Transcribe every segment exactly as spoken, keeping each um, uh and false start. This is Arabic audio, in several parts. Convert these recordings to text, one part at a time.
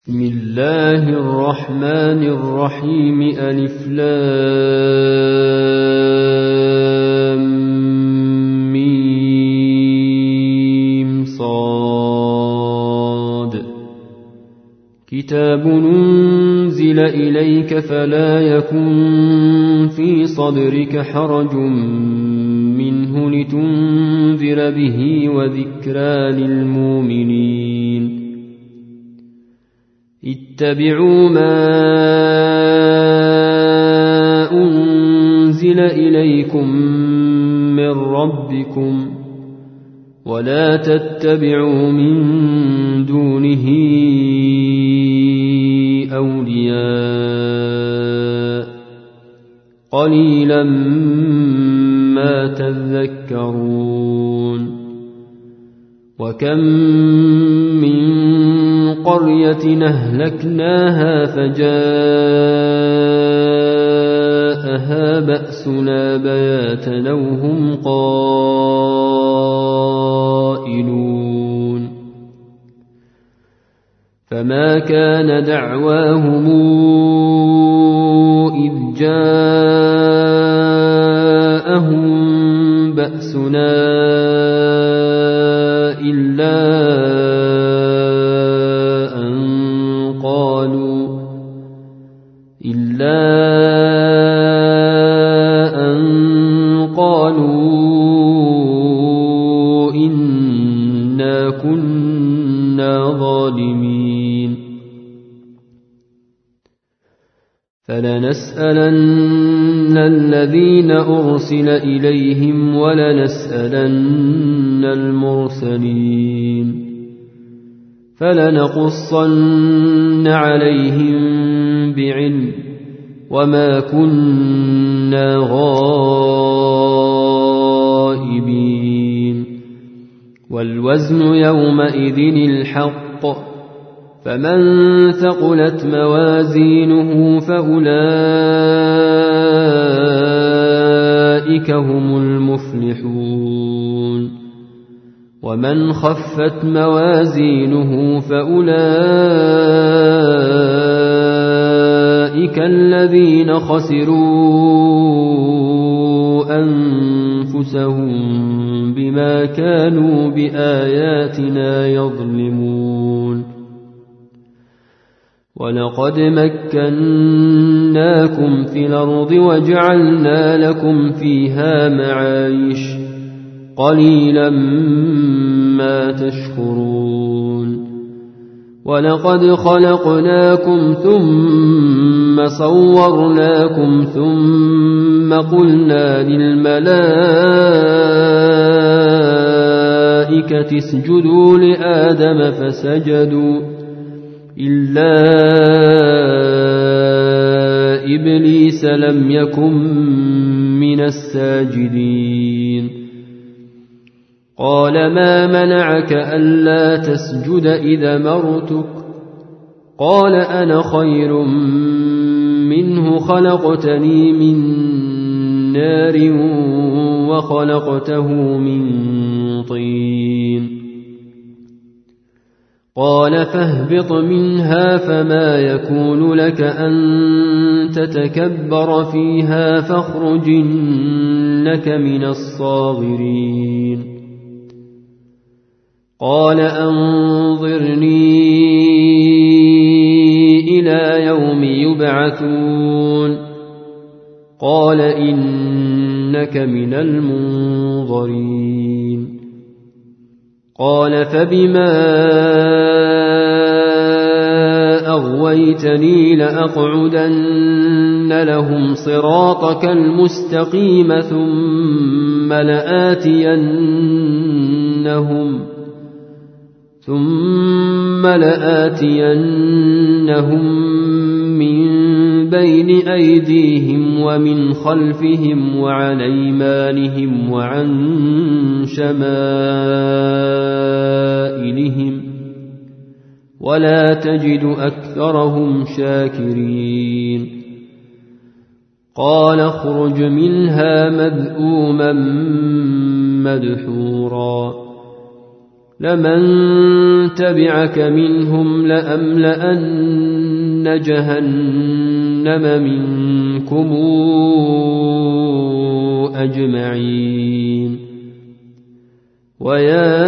بسم الله الرحمن الرحيم ألف لام ميم صاد كتاب أنزل إليك فلا يكن في صدرك حرج منه لتنذر به وذكرى للمؤمنين اتبعوا ما أنزل إليكم من ربكم ولا تتبعوا من دونه أولياء قليلا ما تذكرون وكم من قرية أهلكناها فجاءها بأسنا بياتا أو هم قائلون فما كان دعواهم إذ جاءهم بأسنا إلا إلا أن قالوا إنا كنا ظالمين فلنسألن الذين أرسل إليهم ولنسألن المرسلين فلنقصن عليهم بعلم وما كنا غائبين والوزن يومئذ الحق فمن ثقلت موازينه فأولئك هم المفلحون ومن خفت موازينه فأولئك الذين خسروا أنفسهم بما كانوا بآياتنا يظلمون ولقد مكناكم في الأرض وجعلنا لكم فيها معايش قليلا ما تشكرون ولقد خلقناكم ثم صورناكم ثم قلنا للملائكة اسجدوا لآدم فسجدوا إلا إبليس لم يكن من الساجدين قال ما منعك ألا تسجد إذا مرتك قال أنا خير منه خلقتني من نار وخلقته من طين قال فاهبط منها فما يكون لك أن تتكبر فيها فاخرج إنك من الصاغرين قال أنظرني إلى يوم يبعثون قال إنك من المنظرين قال فبما أغويتني لأقعدن لهم صراطك المستقيم ثم لآتينهم ثم لآتينهم من بين أيديهم ومن خلفهم وعن أيمانهم وعن شمائلهم ولا تجد أكثرهم شاكرين قال اخرج منها مذءوما مدحورا لمن تبعك منهم لأملأن جهنم منكم أجمعين ويا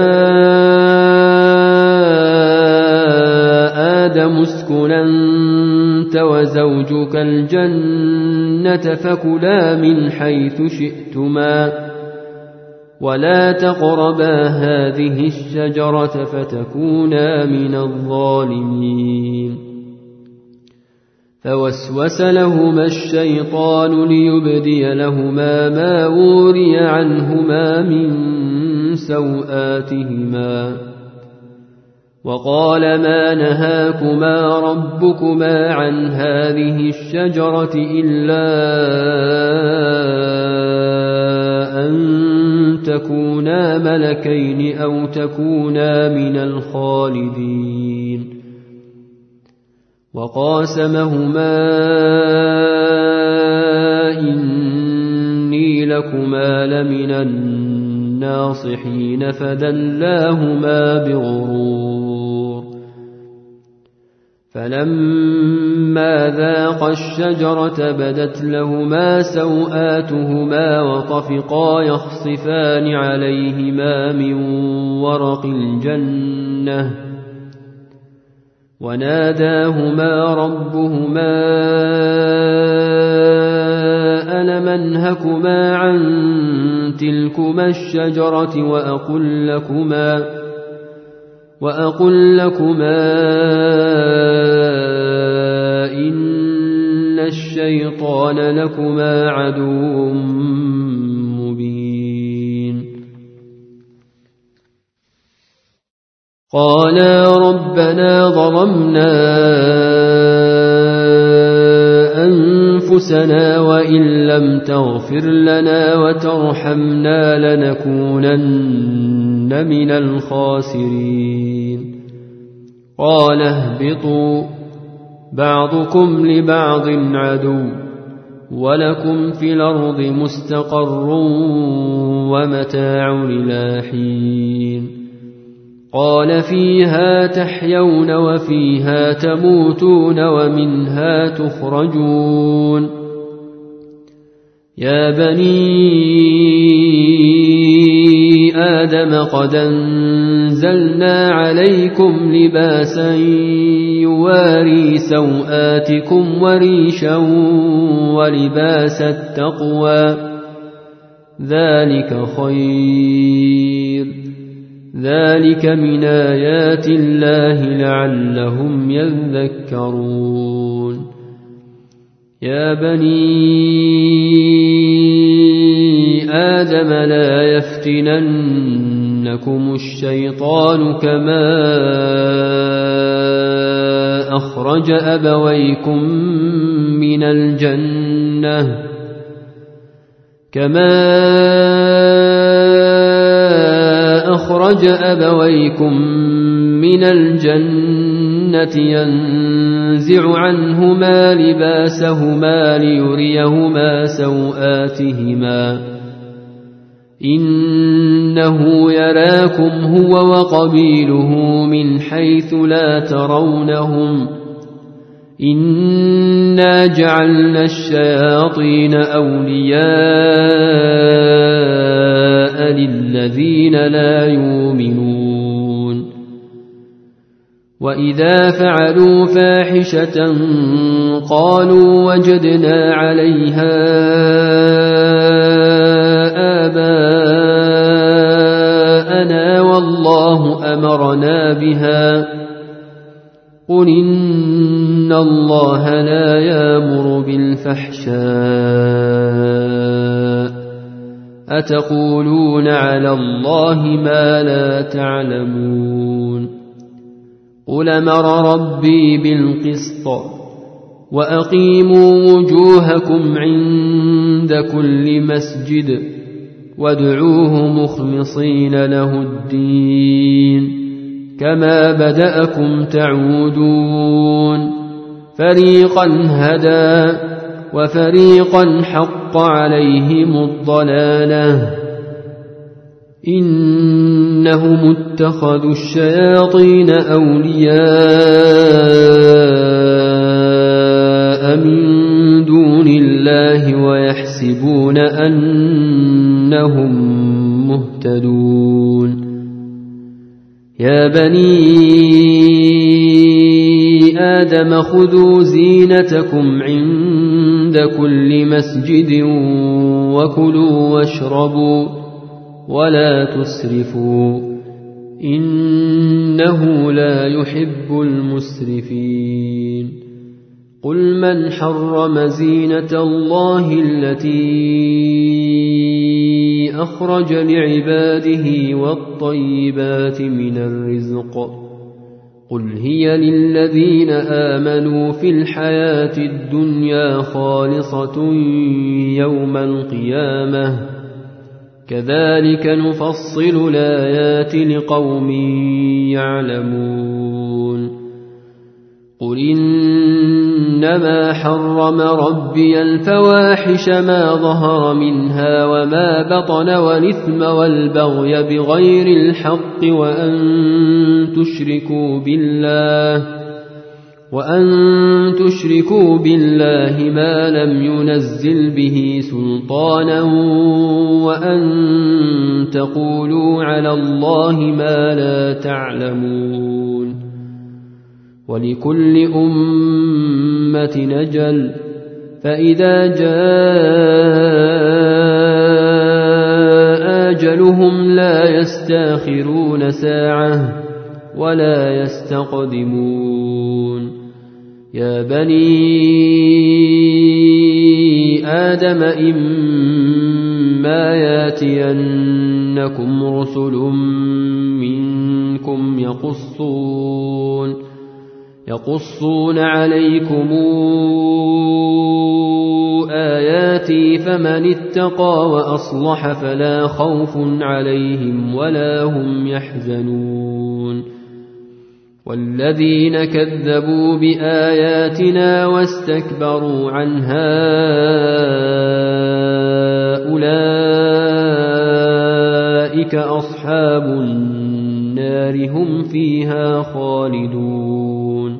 آدم اسكن أنت وزوجك الجنة فكلا من حيث شئتما ولا تقربا هذه الشجرة فتكونا من الظالمين فوسوس لهما الشيطان ليبدي لهما ما وري عنهما من سوآتهما وقال ما نهاكما ربكما عن هذه الشجرة إلا أن تكونا ملكين أو تكونا من الخالدين وقاسمهما إني لكما لمن الناصحين فدلاهما بغرور فلما ذاقا الشجرة بدت لهما سوآتهما وطفقا يخصفان عليهما من ورق الجنة وناداهما ربهما ألم أنهكما عن تلكما الشجرة وأقل لكما وأقل لكما إن الشيطان لكما عدو مبين قالا ربنا ظلمنا أنفسنا وإن لم تغفر لنا وترحمنا لنكونن من الخاسرين قال اهبطوا بعضكم لبعض عدو ولكم في الأرض مستقر ومتاع إلى حين قال فيها تحيون وفيها تموتون ومنها تخرجون يا بني آدم قد أنزلنا عليكم لباسا يواري سوآتكم وريشا ولباس التقوى ذلك خير ذلك من آيات الله لعلهم يذكرون يا بني آدم لا يفتننكم الشيطان كما أخرج أبويكم من الجنة كما أخرج أبويكم من الجنة ينزع عنهما لباسهما ليريهما سوآتهما إنه يراكم هو وقبيله من حيث لا ترونهم إنا جعلنا الشياطين أولياء للذين لا يؤمنون وإذا فعلوا فاحشة قالوا وجدنا عليها آباءنا والله أمرنا بها قل إن الله لا يأمر بالفحشاء أتقولون على الله ما لا تعلمون قل أمر ربي بالقسط وأقيموا وجوهكم عند كل مسجد وادعوه مخلصين له الدين كما بدأكم تعودون فريقا هدى وفريقا حق عليهم الضلالة إنهم اتخذوا الشياطين أولياء من دون الله ويحسبون أنهم مهتدون يا بني آدم خذوا زينتكم عند كل مسجد وكلوا واشربوا ولا تسرفوا إنه لا يحب المسرفين قل من حرم زينة الله التي أخرج لعباده والطيبات من الرزق قل هي للذين آمنوا في الحياة الدنيا خالصة يوم القيامة كذلك نفصل الآيات لقوم يعلمون قل إنما حرم ربي الفواحش ما ظهر منها وما بطن والإثم والبغي بغير الحق وأن تشركوا بالله وأن تشركوا بالله ما لم ينزل به سلطانا وأن تقولوا على الله ما لا تعلمون ولكل أمة نجل فإذا جاء أجلهم لا يستاخرون ساعة ولا يستقدمون يا بني آدم إما ياتينكم رسل منكم يقصون يقصون عليكم آياتي فمن اتقى وأصلح فلا خوف عليهم ولا هم يحزنون والذين كذبوا بآياتنا واستكبروا عنها أولئك أصحاب النار هم فيها خالدون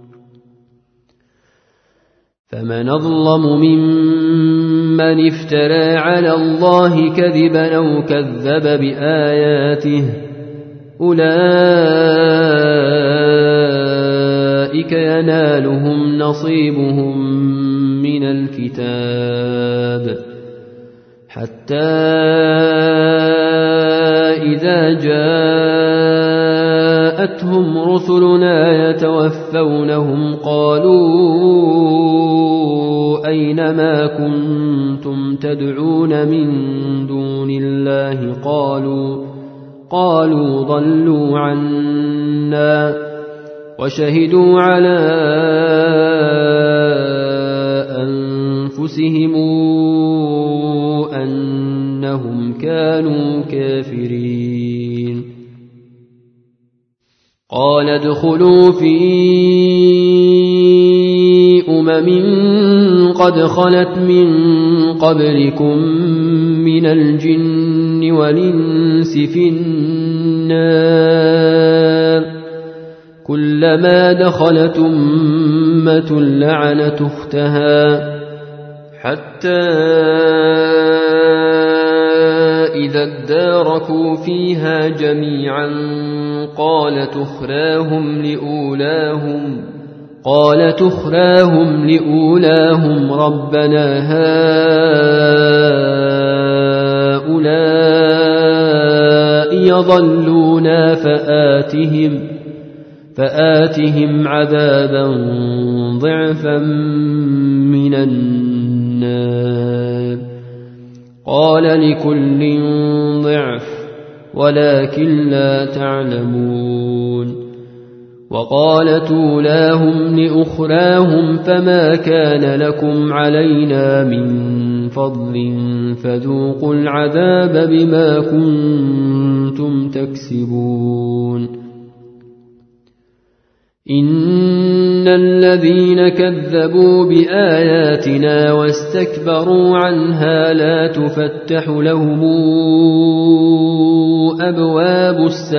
فمن أظلم ممن افترى على الله كذبا أو كذب بآياته أولئك ينالهم نصيبهم من الكتاب حتى إذا جاءتهم رسلنا يتوفونهم قالوا أين ما كنتم تدعون من دون الله قالوا قالوا ضلوا عنا وشهدوا على أنفسهم أنهم كانوا كافرين قال ادخلوا في أمم قد خلت من قبلكم من الجن والإنس في النار كلما دخلت أمة لعنت أختها حتى إذا اداركوا فيها جميعا قالت أخراهم لأولاهم قالت أخراهم لأولاهم ربنا هؤلاء يضلونا فآتهم فآتهم عذابا ضعفا من النار قال لكل ضعف ولكن لا تعلمون وقالت أولاهم لأخراهم فما كان لكم علينا من فضل فذوقوا العذاب بما كنتم تكسبون إن الذين كذبوا بآياتنا واستكبروا عنها لا تفتح لهم أبواب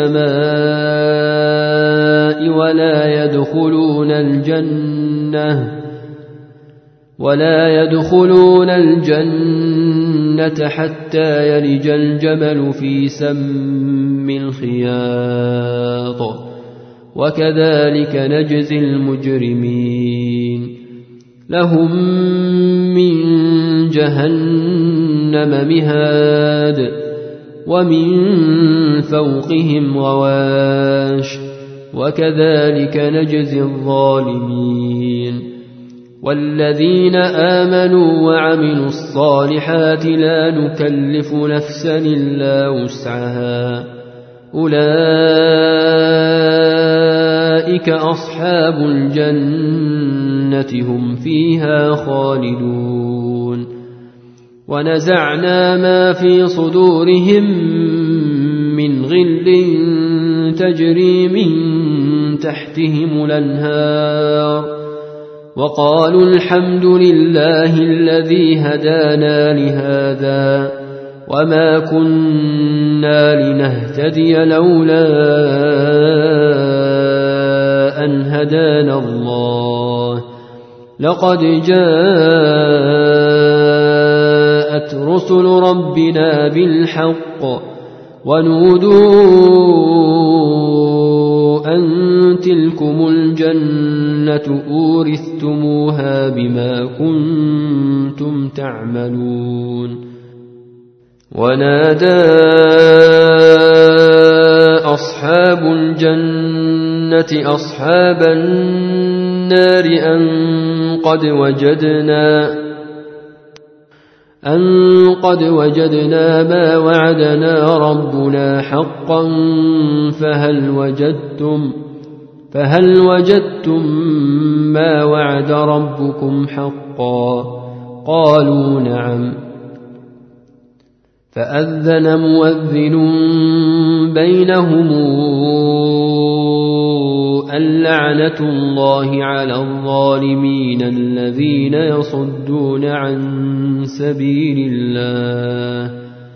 السماء ولا يدخلون الجنة ولا يدخلون الجنة حتى يلج الجمل في سم الخياط وكذلك نجزي المجرمين لهم من جهنم مهاد ومن فوقهم غواش وكذلك نجزي الظالمين والذين آمنوا وعملوا الصالحات لا نكلف نفسا إلا وسعها أولئك أصحاب الجنة هم فيها خالدون ونزعنا ما في صدورهم من غل تجري من تحتهم الأنهار وقالوا الحمد لله الذي هدانا لهذا وما كنا لنهتدي لولا أن هدانا الله لقد جاءت رسل ربنا بالحق ونودوا أن تلكم الجنة أورثتموها بما كنتم تعملون ونادى أصحاب الجنة أصحاب النار أن قد وجدنا أن قد وجدنا ما وعدنا ربنا حقا فهل وجدتم فهل وجدتم ما وعد ربكم حقا قالوا نعم فأذن مؤذن بينهم اللعنة الله على الظالمين الذين يصدون عن سبيل الله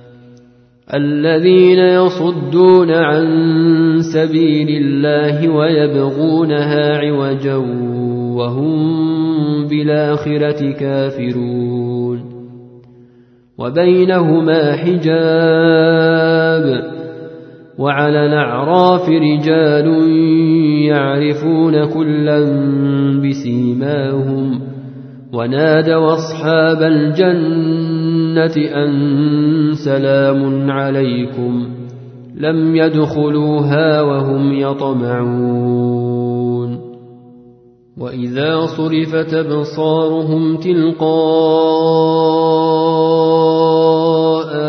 الذين يصدون عن سبيل الله ويبغونها عوجا وهم بالآخرة كافرون وبينهما حجاب وعلى الأعراف رجال يعرفون كلا بسيماهم ونادوا أصحاب الجنة أن سلام عليكم لم يدخلوها وهم يطمعون وإذا صرفت أبصارهم تلقاء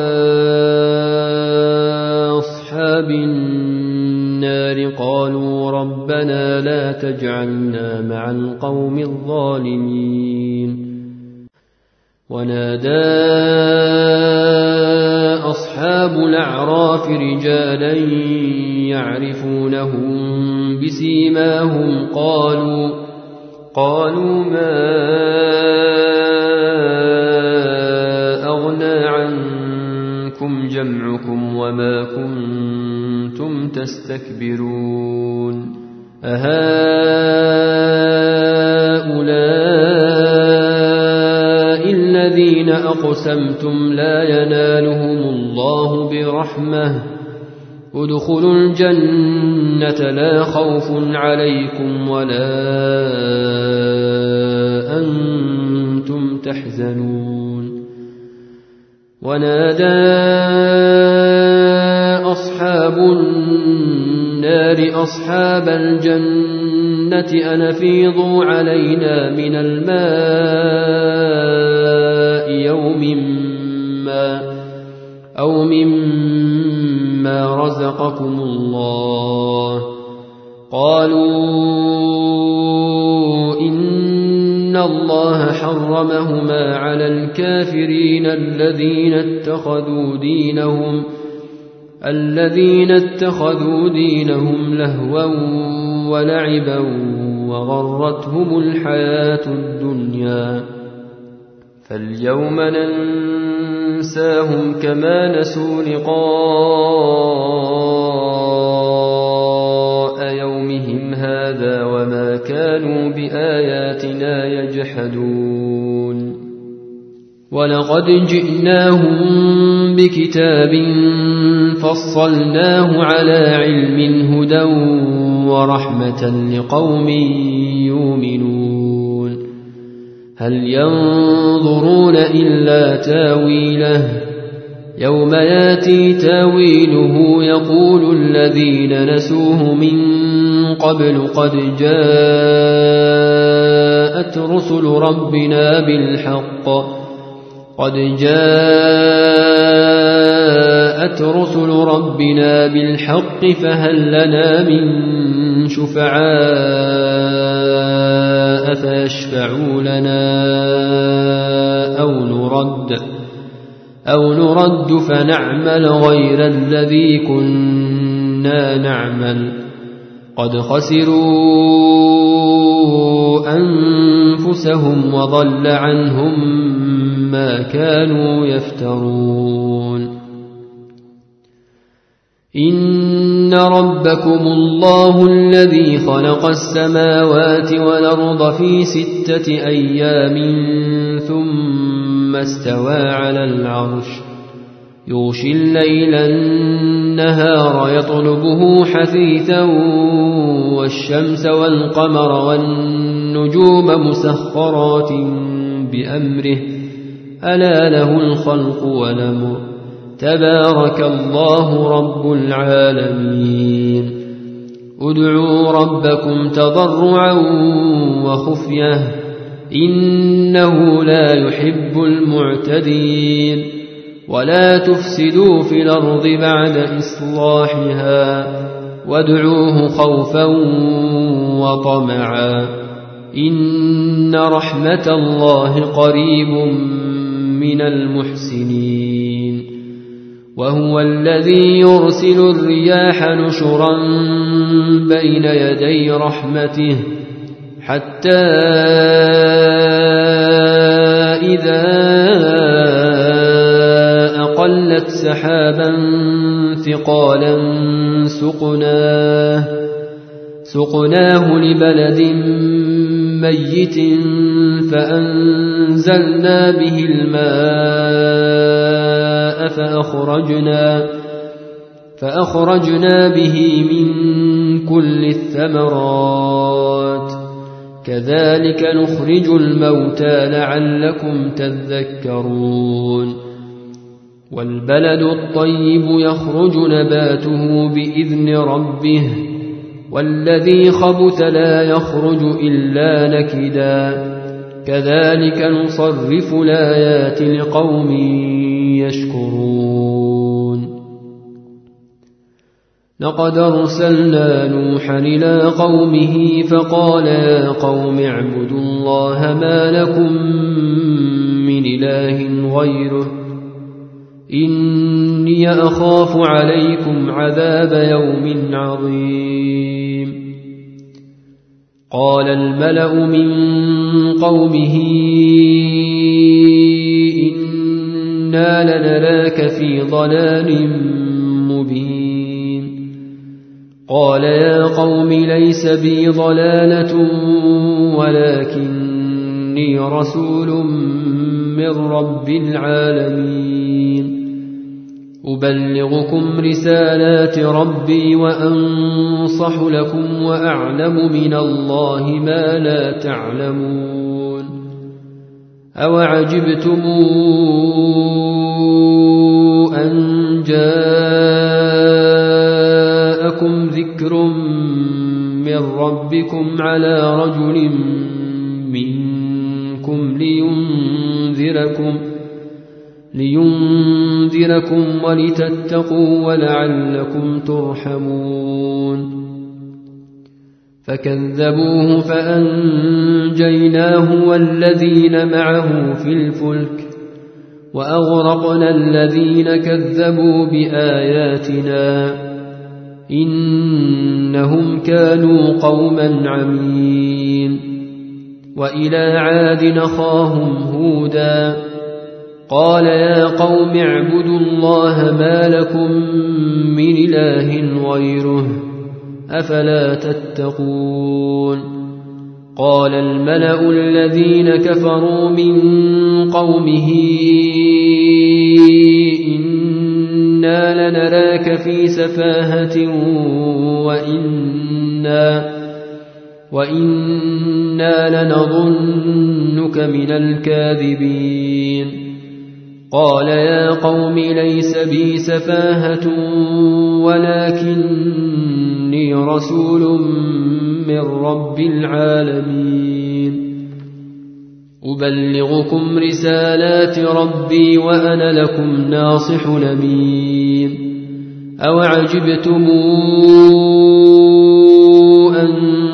أصحاب النار قالوا ربنا لا تجعلنا مع القوم الظالمين ونادى أصحاب الأعراف رجالا يعرفونهم بسيماهم قالوا قالوا ما أغنى عنكم جمعكم وما كنتم تستكبرون أهؤلاء الذين أقسمتم لا ينالهم الله برحمة ادخلوا الجنة لا خوف عليكم ولا أنتم تحزنون ونادى أصحاب النار أصحاب الجنة أن أفيضوا علينا من الماء يوم ما أو مما رزقكم الله قالوا إن الله حرمهما على الكافرين الذين اتخذوا دينهم الذين اتخذوا دينهم لهوا ولعبا وغرتهم الحياة الدنيا فاليوم ننسى ننساهم كما نسوا لقاء يومهم هذا وما كانوا بآياتنا يجحدون ولقد جئناهم بكتاب فصلناه على علم هدى ورحمة لقوم يؤمنون هل ينظرون إلا تاويله يوم ياتي تاويله يقول الذين نسوه من قبل قد جاءت رسل ربنا بالحق قد جاءت رسل ربنا بالحق فهل لنا من شفعاء فيشفعوا لنا أو نرد أو نرد فنعمل غير الذي كنا نعمل قد خسروا أنفسهم وضل عنهم ما كانوا يفترون إن ربكم الله الذي خلق السماوات والأرض في ستة أيام ثم استوى على العرش يغشي الليل النهار يطلبه حثيثا والشمس والقمر والنجوم مسخرات بأمره ألا له الخلق والأمر تبارك الله رب العالمين ادعوا ربكم تضرعا وخفية إنه لا يحب المعتدين ولا تفسدوا في الأرض بعد إصلاحها وادعوه خوفا وطمعا إن رحمة الله قريب من المحسنين وهو الذي يرسل الرياح نشرا بين يدي رحمته حتى إذا أقلت سحابا ثقالا سقناه سقناه لبلد ميت فأنزلنا به الماء فأخرجنا, فأخرجنا به من كل الثمرات كذلك نخرج الموتى لعلكم تذكرون والبلد الطيب يخرج نباته بإذن ربه والذي خبث لا يخرج إلا نكدا كذلك نصرف الآيات لقوم يشكرون لقد أرسلنا نوحا إلى قومه فقال يا قوم اعبدوا الله ما لكم من إله غيره إني أخاف عليكم عذاب يوم عظيم قال الملأ من قومه إنا لنراك في ضلال مبين قال يا قوم ليس بي ضلالة ولكني رسول من رب العالمين أبلغكم رسالات ربي وأنصح لكم وأعلم من الله ما لا تعلمون أوعجبتم أن جاءكم ذكر من ربكم على رجل منكم لينذركم لينذركم ولتتقوا ولعلكم ترحمون فكذبوه فأنجيناه والذين معه في الفلك وأغرقنا الذين كذبوا بآياتنا إنهم كانوا قوما عمين وإلى عاد أخاهم هودا قال يا قوم اعبدوا الله ما لكم من إله غيره أفلا تتقون قال الملأ الذين كفروا من قومه إنا لنراك في سفاهة وإنا, وإنا لنظنك من الكاذبين قال يا قوم ليس بي سفاهة ولكني رسول من رب العالمين أبلغكم رسالات ربي وأنا لكم ناصح أمين أوعجبتم أن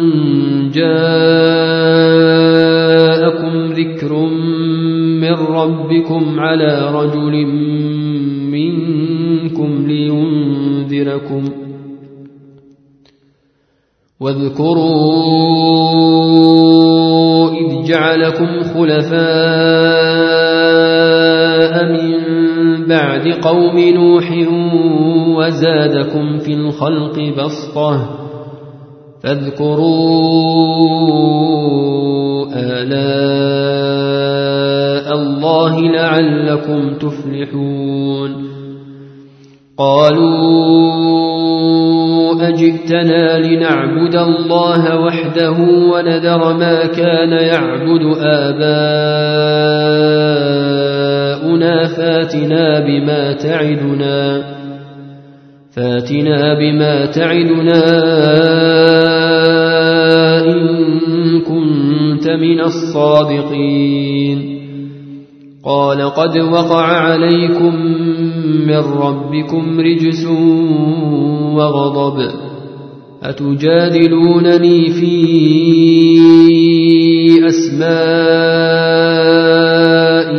جاءكم ذكر من ربكم على رجل منكم لينذركم واذكروا إذ جعلكم خلفاء من بعد قوم نوح وزادكم في الخلق بسطة فاذكروا آلاء الله لعلكم تفلحون قالوا أجئتنا لنعبد الله وحده ونذر ما كان يعبد آباؤنا فاتنا بما تعدنا فاتنا بما تعدنا إن كنت من الصادقين قال قد وقع عليكم من ربكم رجس وغضب أتجادلونني في أسماء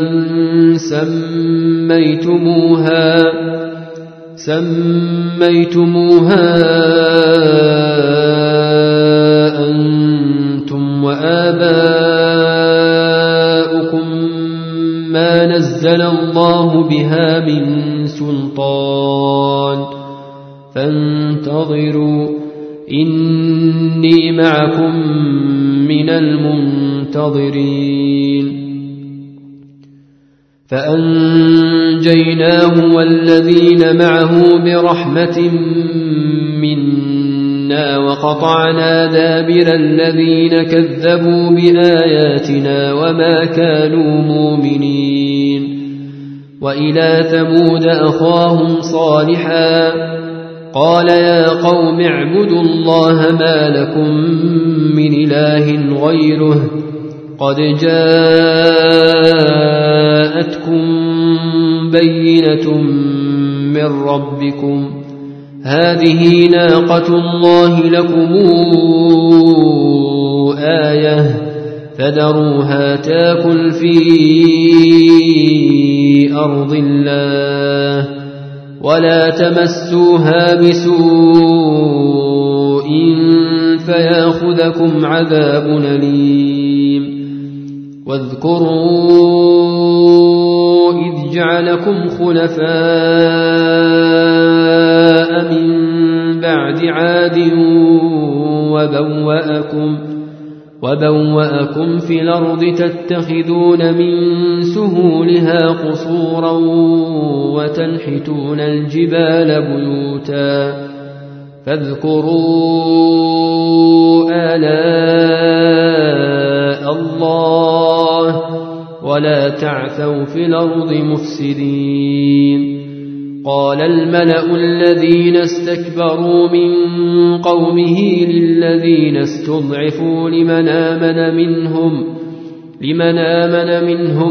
سميتموها سميتموها أنتم وآباؤكم ما نزل الله بها من سلطان فانتظروا إني معكم من المنتظرين فأنجيناه والذين معه برحمة منا وقطعنا دابر الذين كذبوا بآياتنا وما كانوا مؤمنين وإلى ثمود أخاهم صالحا قال يا قوم اعبدوا الله ما لكم من إله غيره قد جاءتكم بينة من ربكم هذه ناقة الله لكم آية فذروها تاكل في أرض الله ولا تمسوها بسوء فياخذكم عذاب أليم واذكروا إذ جعلكم خلفاء من بعد عاد وبوأكم, وبوأكم في الأرض تتخذون من سهولها قصورا وتنحتون الجبال بيوتا فاذكروا آلاء الله ولا تعثوا في الأرض مفسدين قال الملأ الذين استكبروا من قومه للذين استضعفوا لمن آمن منهم لمن آمن منهم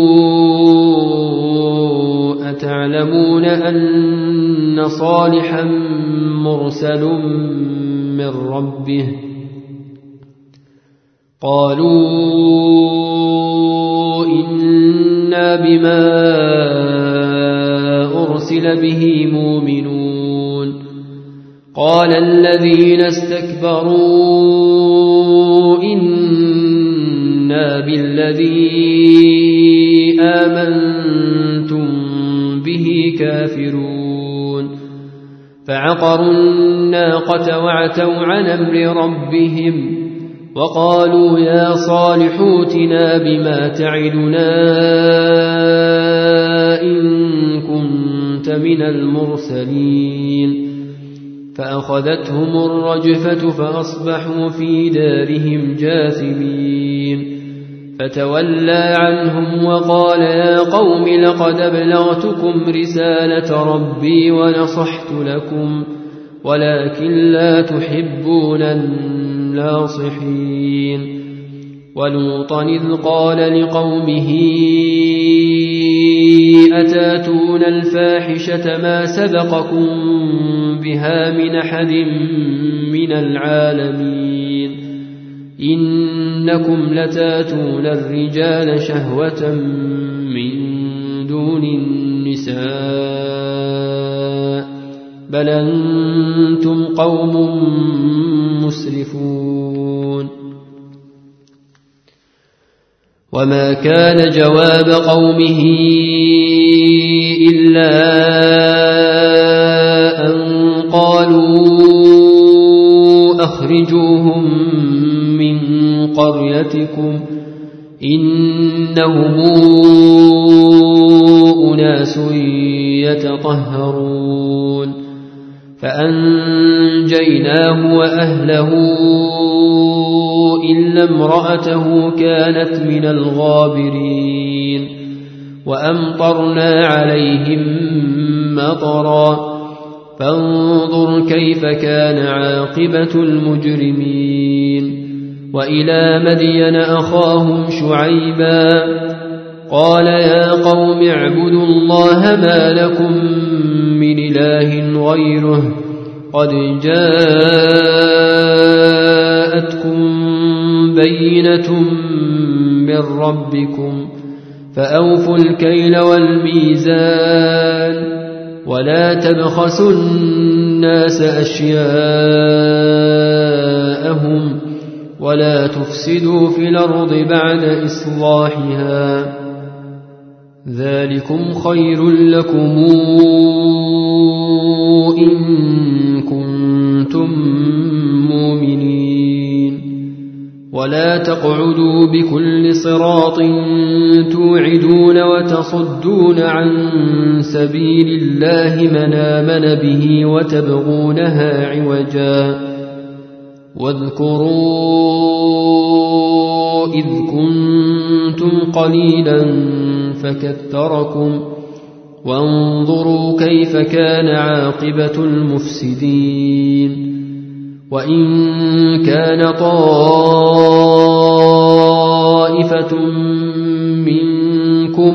أتعلمون أن صالحا مرسل من ربه قالوا إنا بما أرسل به مؤمنون قال الذين استكبروا إنا بالذي آمنتم كافرون فعقروا الناقة وعتوا عن أمر ربهم وقالوا يا صالح ائتنا بما تعدنا إن كنت من المرسلين فأخذتهم الرجفة فأصبحوا في دارهم جاثمين فتولى عنهم وقال يا قوم لقد أبلغتكم رسالة ربي ونصحت لكم ولكن لا تحبون الناصحين ولوطا إذ قال لقومه أتاتون الفاحشة ما سبقكم بها من أحد من العالمين إنكم لتاتون الرجال شهوة من دون النساء بل أنتم قوم مسرفون وما كان جواب قومه إلا أن قالوا أخرجوهم من قريتكم إنهم أناس يتطهرون فأنجيناه وأهله إلا امرأته كانت من الغابرين وأمطرنا عليهم مطرا فانظر كيف كان عاقبة المجرمين وإلى مدين أخاهم شعيبا قال يا قوم اعبدوا الله ما لكم من إله غيره قد جاءتكم بينة من ربكم فأوفوا الكيل والميزان ولا تبخسوا الناس أشياءهم ولا تفسدوا في الأرض بعد إصلاحها ذلكم خير لكم إن كنتم مؤمنين ولا تقعدوا بكل صراط توعدون وتصدون عن سبيل الله من آمن به وتبغونها عوجا واذكروا إذ كنتم قليلا فكثركم وانظروا كيف كان عاقبة المفسدين وإن كان طائفة منكم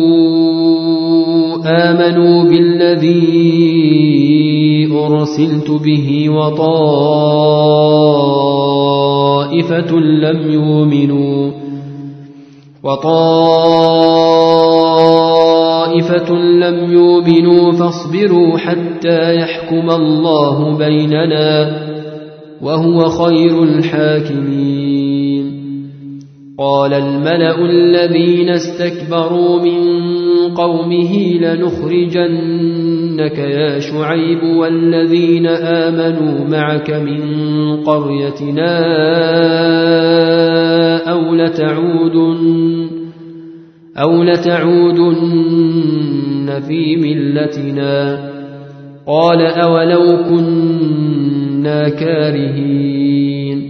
آمنوا بالذي أرسلت به وطائفة لم يؤمنوا وطائفة لم يؤمنوا فاصبروا حتى يحكم الله بيننا وهو خير الحاكمين قال الملأ الذين استكبروا من قومه لنخرجنك يا شعيب والذين آمنوا معك من قريتنا أو لتعودن أو لتعودن في ملتنا قال أولو كنا كارهين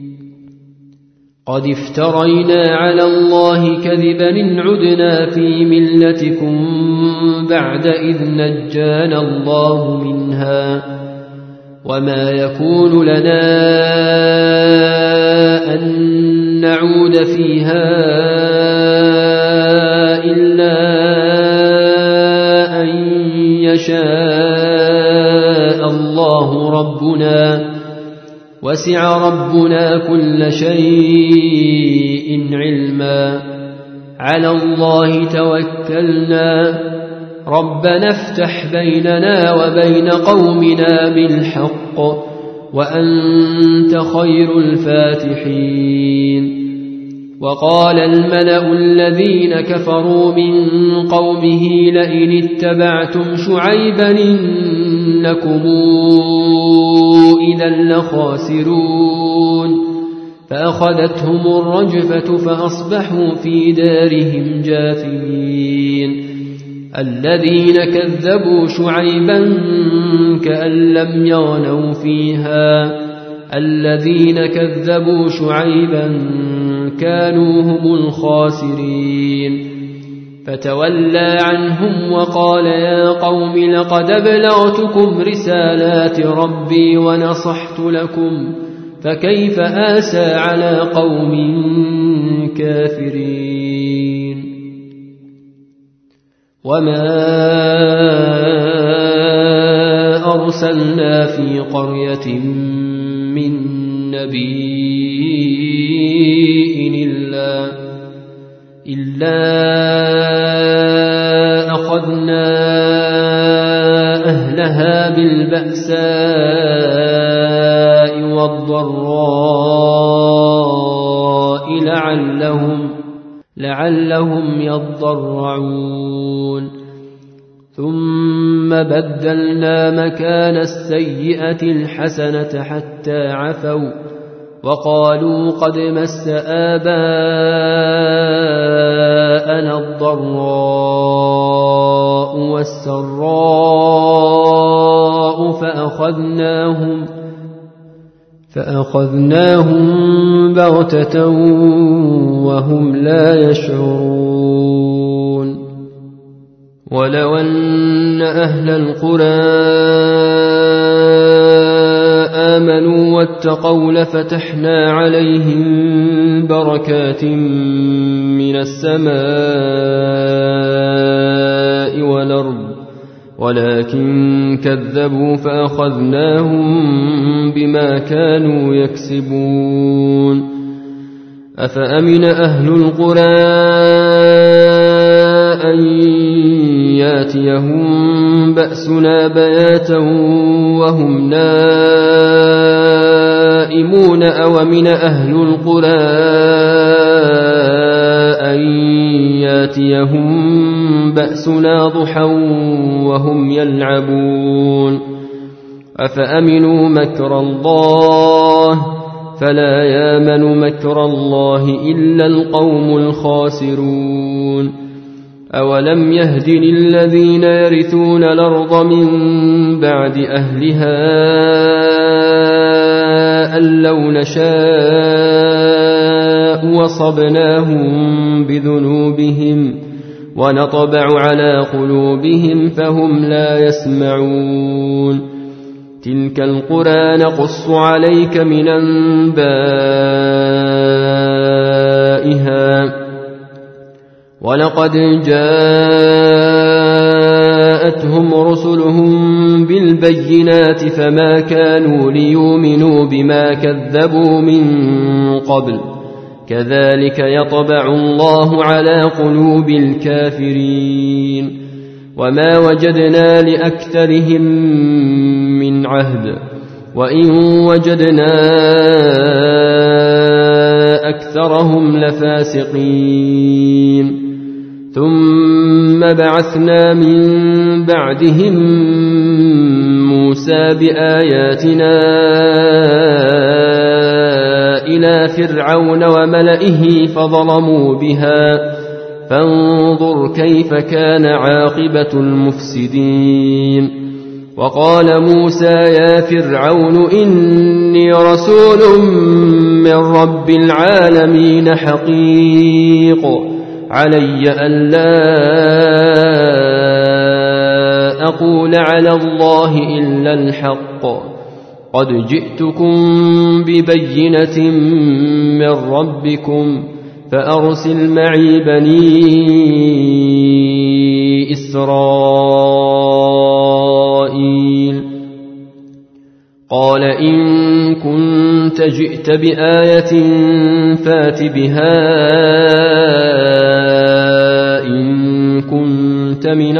قد افترينا على الله كذبا إن عدنا في ملتكم بعد إذ نجانا الله منها وما يكون لنا أن نعود فيها إلا أن يشاء الله ربنا وسع ربنا كل شيء علما على الله توكلنا ربنا افتح بيننا وبين قومنا بالحق وأنت خير الفاتحين وقال الملأ الذين كفروا من قومه لئن اتبعتم شعيبا إنكم إذا لخاسرون فأخذتهم الرجفة فأصبحوا في دارهم جاثمين الذين كذبوا شعيبا كأن لم يغنوا فيها الذين كذبوا شعيبا كانوا هم الخاسرين فتولى عنهم وقال يا قوم لقد أبلغتكم رسالات ربي ونصحت لكم فكيف آسى على قوم كافرين وما أرسلنا في قرية من نبي إلا, إلا أخذنا أهلها بالبأساء والضراء لعلهم, لعلهم يضرعون ثم بدلنا مكان السيئة الحسنة حتى عفوا وقالوا قد مس آباءنا الضراء والسراء فأخذناهم فأخذناهم بغتة وهم لا يشعرون ولو أن أهل القرى آمنوا واتقوا لفتحنا عليهم بركات من السماء والأرض ولكن كذبوا فأخذناهم بما كانوا يكسبون أفأمن أهل القرى أن ياتيهم بأسنا بياتا وهم نائمون أومن أهل القرى أن ياتيهم بأسنا ضحى وهم يلعبون أفأمنوا مكر الله فلا يامن مكر الله إلا القوم الخاسرون أولم يهد للذين يرثون الأرض من بعد أهلها أن لو نشاء وصبناهم بذنوبهم ونطبع على قلوبهم فهم لا يسمعون تلك القرى نقص عليك من أنبائها ولقد جاءتهم رسلهم بالبينات فما كانوا ليؤمنوا بما كذبوا من قبل كذلك يطبع الله على قلوب الكافرين وما وجدنا لأكثرهم من عهد وإن وجدنا أكثرهم لفاسقين ثم بعثنا من بعدهم موسى بآياتنا إلى فرعون وملئه فظلموا بها فانظر كيف كان عاقبة المفسدين وقال موسى يا فرعون إني رسول من رب العالمين حقيق علي ألا أقول على الله إلا الحق قد جئتكم ببينة من ربكم فأرسل معي بني إسرائيل قال إن كنت جئت بآية فات بها إن كنت من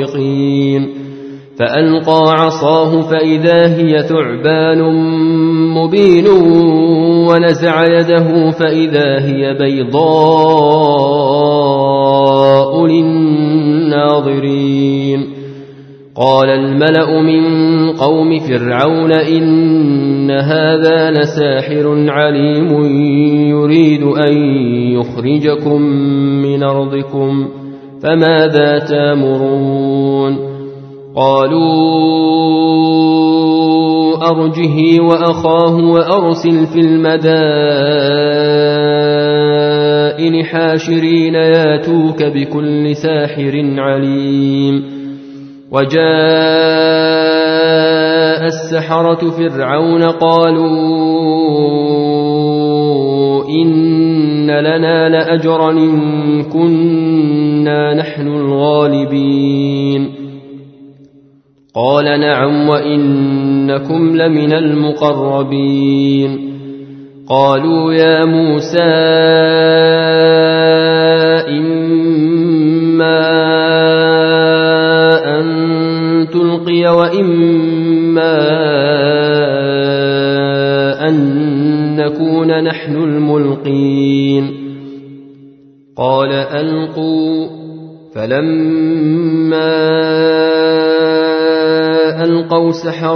الصادقين فألقى عصاه فإذا هي ثعبان مبين ونزع يده فإذا هي بيضاء للناظرين قال الملأ من قوم فرعون إن هذا لساحر عليم يريد أن يخرجكم من أرضكم فماذا تأمرون قالوا أرجه وأخاه وأرسل في المدائن حاشرين ياتوك بكل ساحر عليم وجاء السحرة فرعون قالوا إن لنا لأجرا إن كنا نحن الغالبين قال نعم وإنكم لمن المقربين قالوا يا موسى إما أن تلقي وإما أن نكون نحن الملقين قال ألقوا فلما ألقوا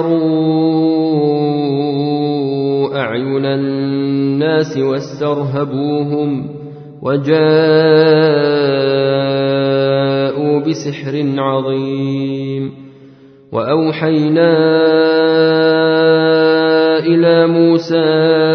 سحروا أعين الناس واسترهبوهم وجاءوا بسحر عظيم وأوحينا إلى موسى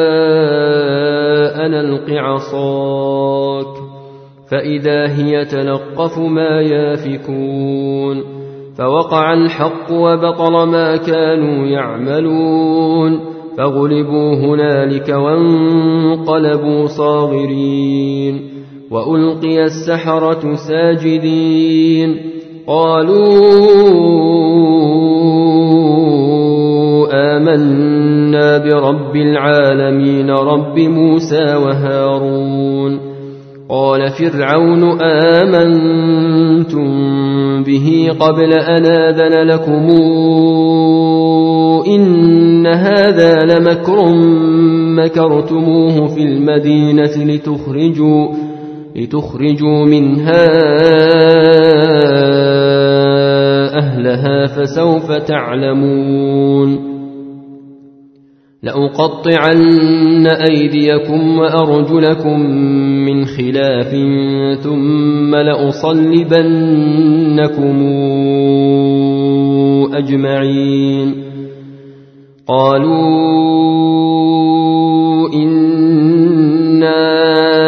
أن ألق عصاك فإذا هي تلقف ما يافكون فوقع الحق وبطل ما كانوا يعملون فغلبوا هنالك وانقلبوا صاغرين وألقي السحرة ساجدين قالوا آمنا برب العالمين رب موسى وهارون قال فرعون آمنتم به قبل أن آذن لكم إن هذا لمكر مكرتموه في المدينة لتخرجوا, لتخرجوا منها أهلها فسوف تعلمون لأقطعن أيديكم وأرجلكم من خلاف ثم لأصلبنكم أجمعين قالوا إنا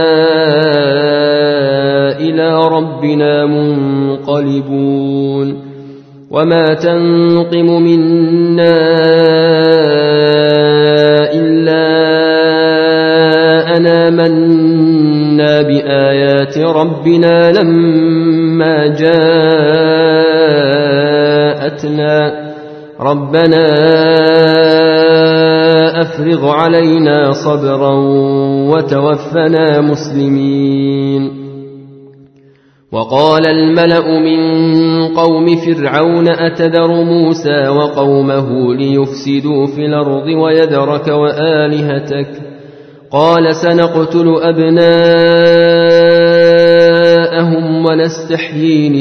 إلى ربنا منقلبون وما تنقم منا إلا أن آمنا بآيات ربنا لما جاءتنا ربنا أفرغ علينا صبرا وتوفنا مسلمين وقال الملأ من قوم فرعون أتذر موسى وقومه ليفسدوا في الأرض ويذرك وآلهتك قال سنقتل أبناءهم ونستحيي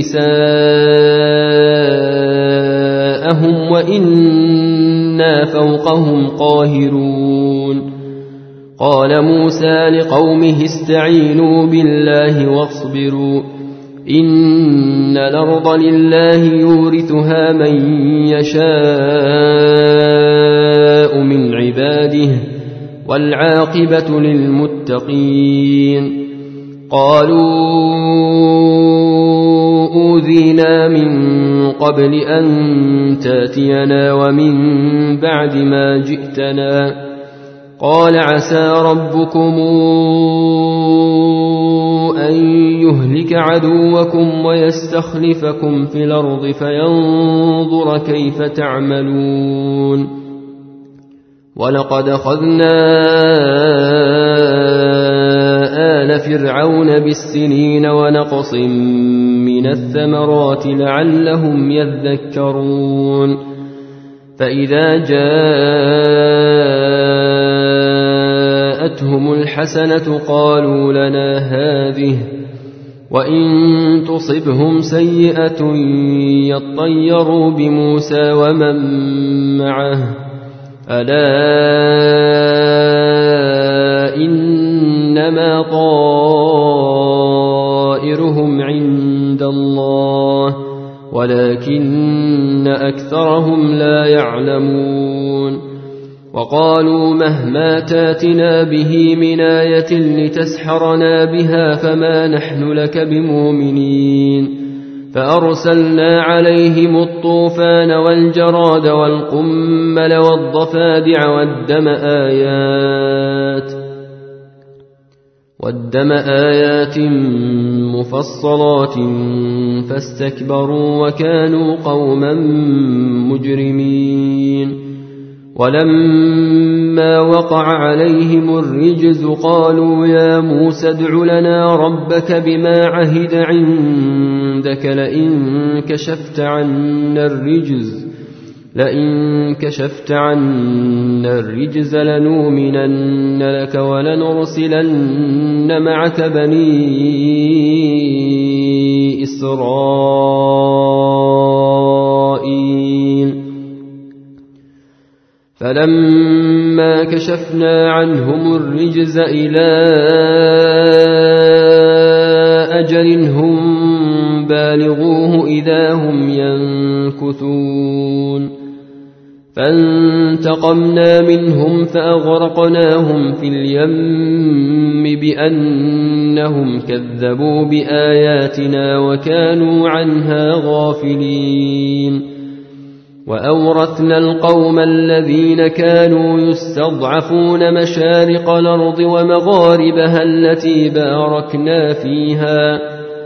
نساءهم وإنا فوقهم قاهرون قال موسى لقومه استعينوا بالله واصبروا إن الأرض لله يورثها من يشاء من عباده والعاقبة للمتقين قالوا أوذينا من قبل أن تاتينا ومن بعد ما جئتنا قال عسى ربكم أن يهلك عدوكم ويستخلفكم في الأرض فينظر كيف تعملون ولقد أخذنا آل فرعون بالسنين ونقص من الثمرات لعلهم يذكرون فإذا جاء أصابتهم الحسنة قالوا لنا هذه وإن تصبهم سيئة يطيروا بموسى ومن معه ألا إنما طائرهم عند الله ولكن أكثرهم لا يعلمون وقالوا مهما تاتنا به من آية لتسحرنا بها فما نحن لك بمؤمنين فأرسلنا عليهم الطوفان والجراد والقمل والضفادع والدم آيات والدم آيات مفصلات فاستكبروا وكانوا قوما مجرمين ولما وقع عليهم الرجز قالوا يا موسى ادع لنا ربك بما عهد عندك لئن كشفت عنا الرجز لئن كشفت عنا الرجز لنؤمنن لك ولنرسلن معك بني إسرائيل فلما كشفنا عنهم الرجز إلى أجل هم بالغوه إذا هم ينكثون فانتقمنا منهم فأغرقناهم في اليم بأنهم كذبوا بآياتنا وكانوا عنها غافلين وأورثنا القوم الذين كانوا يستضعفون مشارق الأرض ومغاربها التي باركنا فيها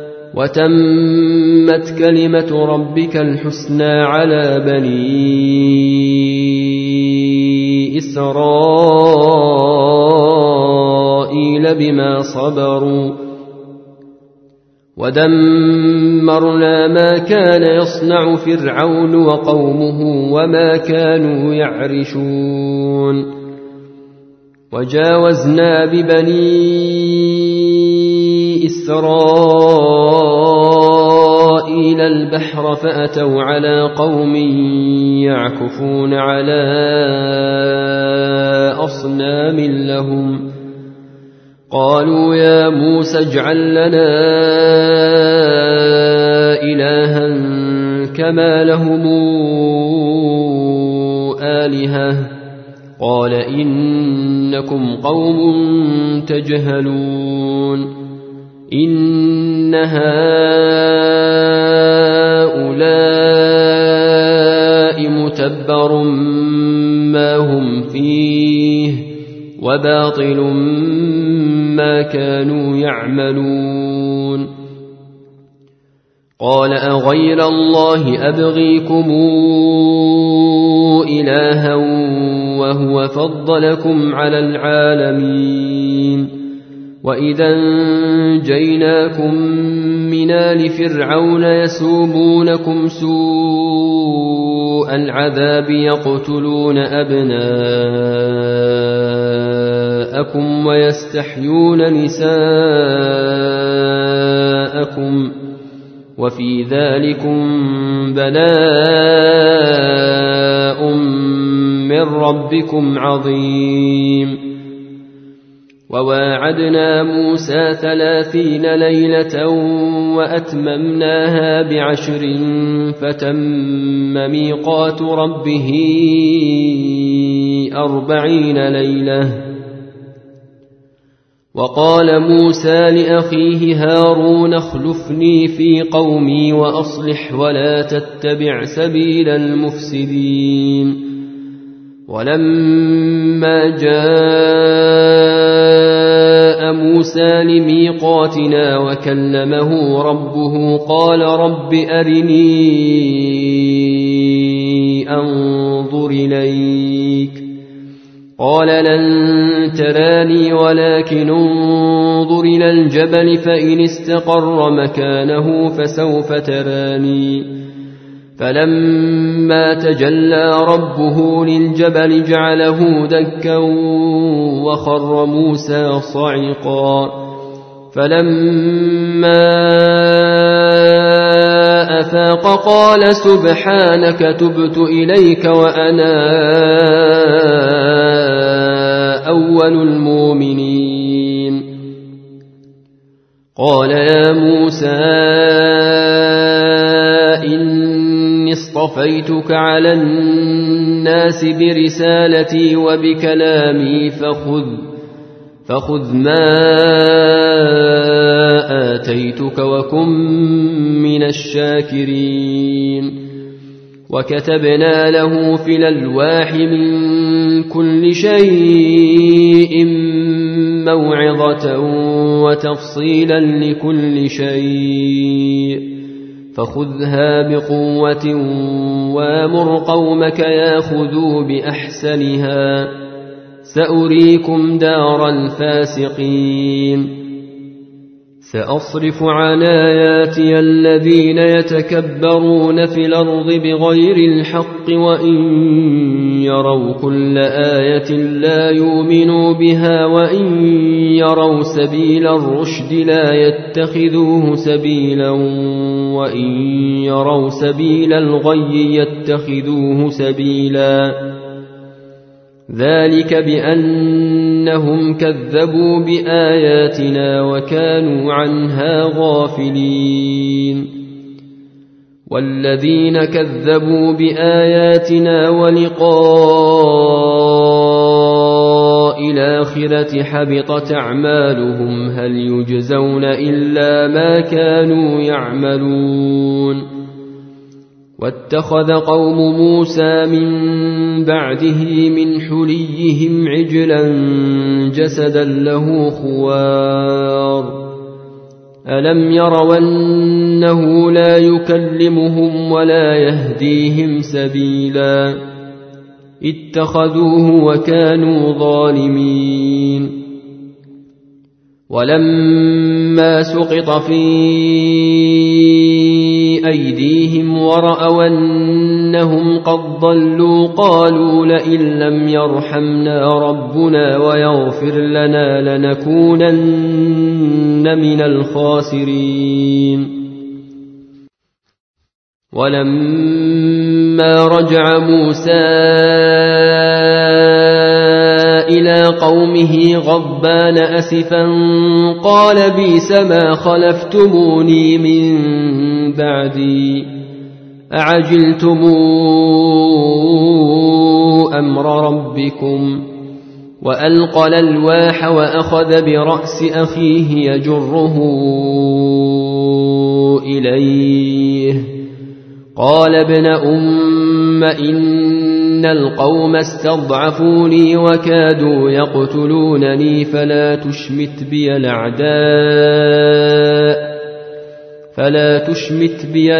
وتمت كلمة ربك الحسنى على بني إسرائيل بما صبروا ودمرنا ما كان يصنع فرعون وقومه وما كانوا يعرشون وجاوزنا ببني إسرائيل البحر فأتوا على قوم يعكفون على أصنام لهم قالوا يا موسى اجعل لنا إلها كما لهم آلهة قال إنكم قوم تجهلون إن هؤلاء متبر ما هم فيه وباطل ما كانوا يعملون قال أغير الله أبغيكم إلها وهو فضلكم على العالمين وإذا أنجيناكم من آل فرعون يسومونكم سوء العذاب يقتلون أبناءكم ويستحيون نساءكم وفي ذلكم بلاء من ربكم عظيم وواعدنا موسى ثلاثين ليلة وأتممناها بعشر فتم ميقات ربه أربعين ليلة وقال موسى لأخيه هارون اخلفني في قومي وأصلح ولا تتبع سبيل المفسدين ولما جاء موسى لميقاتنا وكلمه ربه قال رب أرني أنظر إليك قال لن تراني ولكن انظر إلى الجبل فإن استقر مكانه فسوف تراني فلما تجلى ربه للجبل جعله دكا وخر موسى صعقا فلما أفاق قال سبحانك تبت إليك وأنا أول المؤمنين. قال يا موسى إني اصطفيتك على الناس برسالتي وبكلامي فخذ فخذ ما آتيتك وكن من الشاكرين. وكتبنا له في الألواح من كل شيء موعظة وتفصيلا لكل شيء فخذها بقوة وامر قومك ياخذوا بأحسنها سأريكم دار الفاسقين. سأصرف عن آياتي الذين يتكبرون في الأرض بغير الحق وإن يروا كل آية لا يؤمنوا بها وإن يروا سبيل الرشد لا يتخذوه سبيلا وإن يروا سبيل الغي يتخذوه سبيلا ذلك بأنهم كذبوا بآياتنا وكانوا عنها غافلين. والذين كذبوا بآياتنا ولقاء الآخرة حبطت أعمالهم هل يجزون إلا ما كانوا يعملون. واتخذ قوم موسى من بعده من حليهم عجلا جسدا له خوار ألم يروا أنه لا يكلمهم ولا يهديهم سبيلا اتخذوه وكانوا ظالمين. ولما سقط في أيديهم ورأوا أنهم قد ضلوا قالوا لئن لم يرحمنا ربنا ويغفر لنا لنكونن من الخاسرين. ولما رجع موسى إلى قومه غضبان أسفا قال بئس ما خلفتموني من بعدي أعجلتم أمر ربكم. وألقى الألواح وأخذ برأس أخيه يجره إليه قال ابن أم إن القوم استضعفوني وكادوا يقتلونني فلا تشمت بي الأعداء فلا تشمت بي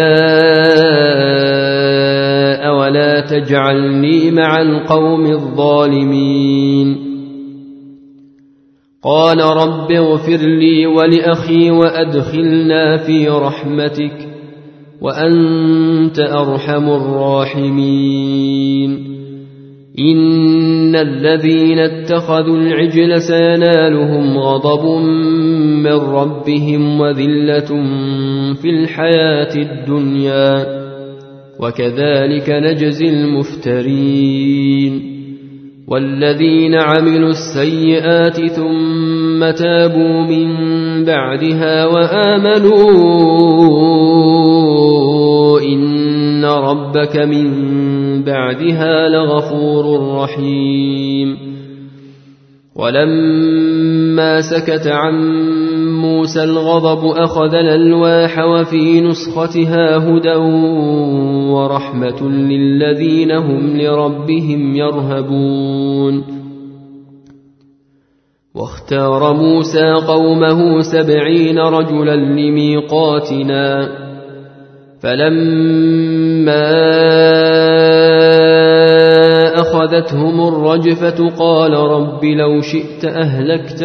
الأعداء ولا تجعلني مع القوم الظالمين. قال رب اغفر لي ولأخي وأدخلنا في رحمتك وأنت أرحم الراحمين. إن الذين اتخذوا العجل سينالهم غضب من ربهم وذلة في الحياة الدنيا وكذلك نجزي المفترين. والذين عملوا السيئات ثم تابوا من بعدها وآمنوا إن ربك من بعدها لغفور رحيم. ولما سكت عن موسى الغضب أخذ الألواح وفي نسختها هدى ورحمة للذين هم لربهم يرهبون. واختار موسى قومه سبعين رجلا لميقاتنا فلما أخذتهم الرجفة قال رب لو شئت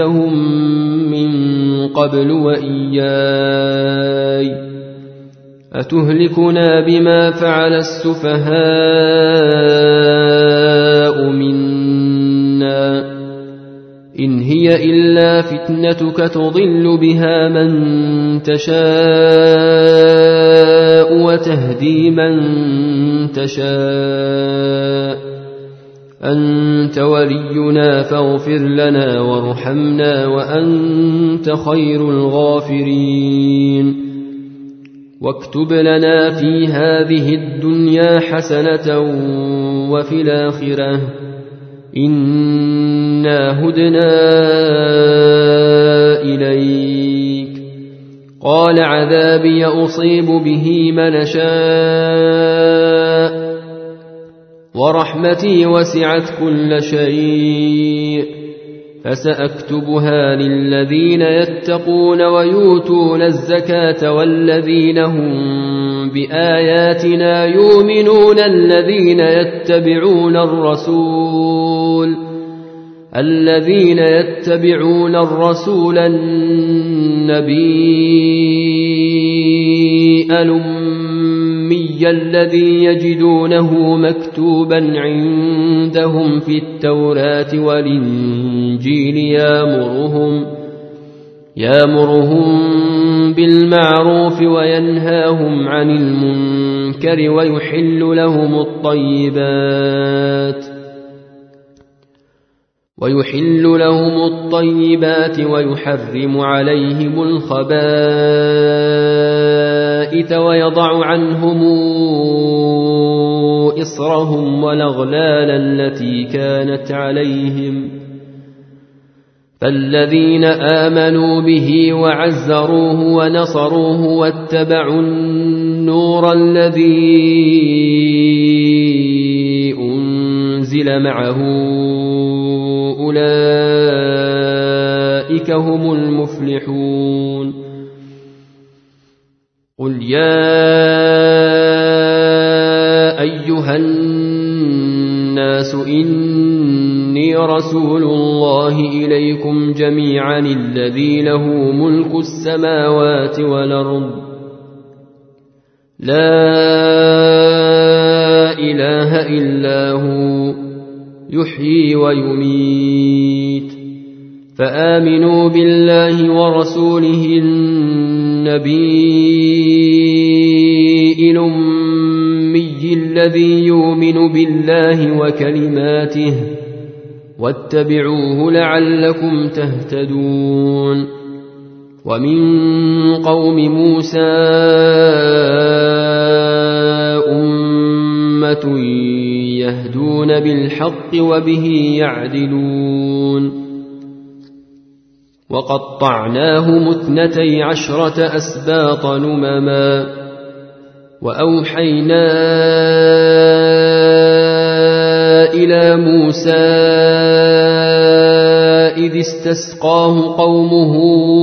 أهلكتهم من قبل وإياي أتهلكنا بما فعل السفهاء منا إن هي إلا فتنتك تضل بها من تشاء وتهدي من تشاء أنت ولينا فاغفر لنا وارحمنا وأنت خير الغافرين واكتب لنا في هذه الدنيا حسنة وفي الآخرة إنا هدنا إليك قال عذابي أصيب به من شاء ورحمتي وسعت كل شيء فسأكتبها للذين يتقون ويؤتون الزكاة والذين هم بآياتنا يؤمنون الذين يتبعون الرسول الذين يتبعون الرسول النبي الأمي الذي يجدونه مكتوبا عندهم في التوراة والإنجيل يأمرهم يأمرهم بالمعروف وينهاهم عن المنكر ويحل لهم الطيبات ويحل لهم الطيبات ويحرم عليهم الخبائث ويضع عنهم إصرهم والأغلال التي كانت عليهم فالذين آمنوا به وعزروه ونصروه واتبعوا النور الذي أنزل معه أولئك هم المفلحون قل يا أيها الناس إني رسول الله إليكم جميعا الذي له ملك السماوات والأرض لا إله إلا هو يحيي ويميت فآمنوا بالله ورسوله النبي الأمي الذي يؤمن بالله وكلماته واتبعوه لعلكم تهتدون ومن قوم موسى أمة يهدون بالحق وبه يعدلون وقطعناهم اثنتي عشرة أسباط نمما وأوحينا إلى موسى إذ استسقاه قومه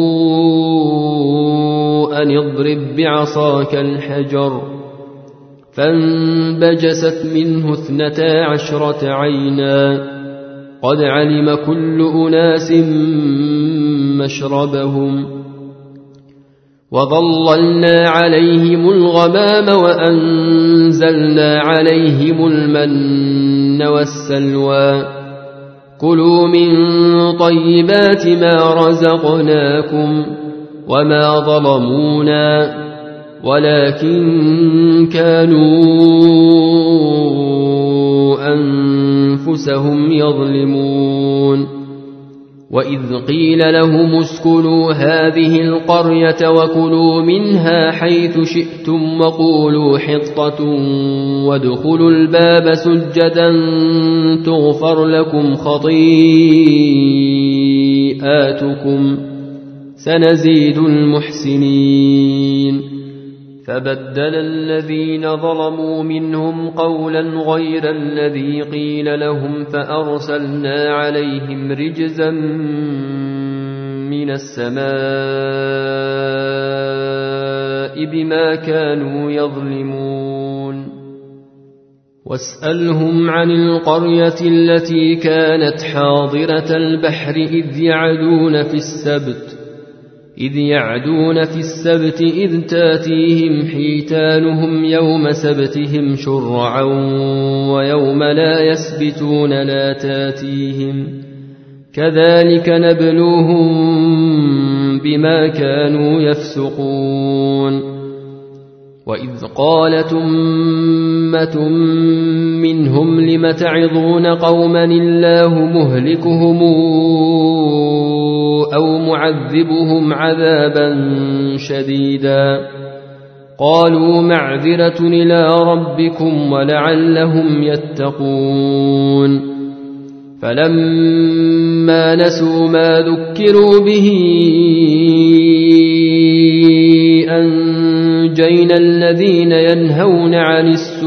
أن اضرب بعصاك الحجر فانبجست منه اثنتا عشرة عينا قد علم كل أناس مشربهم وظللنا عليهم الغمام وأنزلنا عليهم المن والسلوى كلوا من طيبات ما رزقناكم وما ظلمونا ولكن كانوا أنفسهم يظلمون وإذ قيل لهم اسكنوا هذه القرية وكلوا منها حيث شئتم وقولوا حطة وادخلوا الباب سجدا تغفر لكم خطيئاتكم سنزيد المحسنين فبدل الذين ظلموا منهم قولا غير الذي قيل لهم فأرسلنا عليهم رجزا من السماء بما كانوا يظلمون واسألهم عن القرية التي كانت حاضرة البحر إذ يعدون في السبت إذ يعدون في السبت إذ تاتيهم حيتانهم يوم سبتهم شرعا ويوم لا يسبتون لا تاتيهم كذلك نبلوهم بما كانوا يفسقون وإذ قالت أمة منهم لم تعظون قوما الله مهلكهم أو معذبهم عذابا شديدا قالوا معذرة إلى ربكم ولعلهم يتقون فلما نسوا ما ذكروا به أنجينا الذين ينهون عن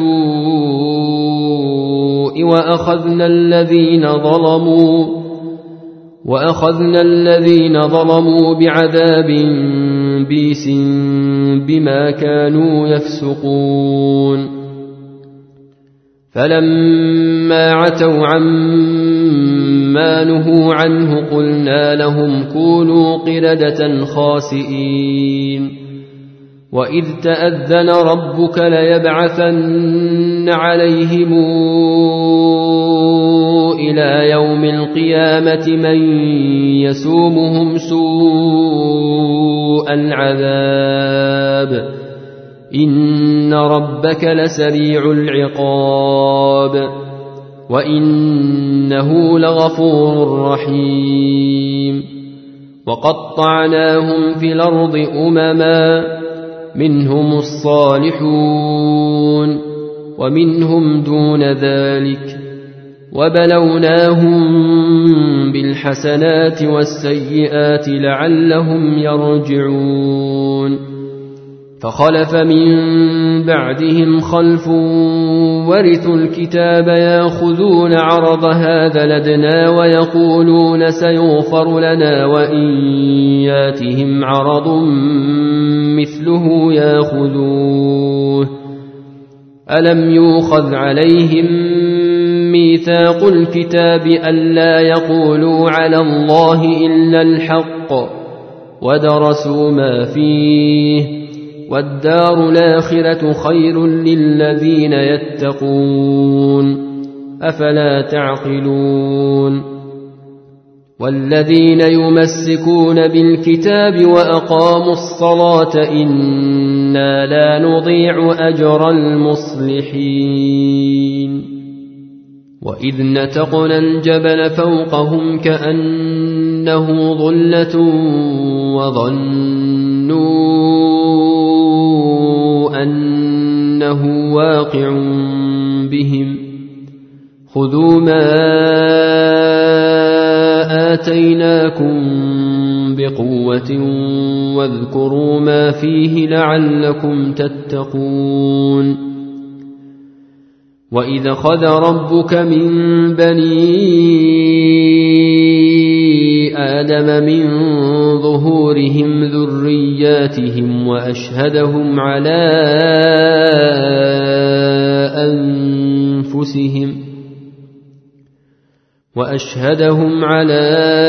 السوء وأخذنا الذين ظلموا وأخذنا الذين ظلموا بعذاب بئس بما كانوا يفسقون فلما عتوا عما نهوا عنه قلنا لهم كونوا قردة خاسئين وإذ تأذن ربك ليبعثن عليهم إلى يوم القيامة من يسومهم سوء العذاب إن ربك لسريع العقاب وإنه لغفور رحيم وقطعناهم في الأرض أمما منهم الصالحون ومنهم دون ذلك وبلوناهم بالحسنات والسيئات لعلهم يرجعون فخلف من بعدهم خلف ورثوا الكتاب ياخذون عرض هذا لدنا ويقولون سيغفر لنا وإن ياتهم عرض مثله ياخذوه ألم يؤخذ عليهم ميثاق الكتاب ألا يقولوا على الله إلا الحق ودرسوا ما فيه والدار الآخرة خير للذين يتقون أفلا تعقلون والذين يمسكون بالكتاب وأقاموا الصلاة إنا لا نضيع أجر المصلحين وإذ نتقنا الجبل فوقهم كأنه ظلة وظنوا أنه واقع بهم خذوا ما آتيناكم بقوة واذكروا ما فيه لعلكم تتقون وإذا خذ ربك من بني آدم من ظهورهم ذرياتهم وأشهدهم على أنفسهم وأشهدهم على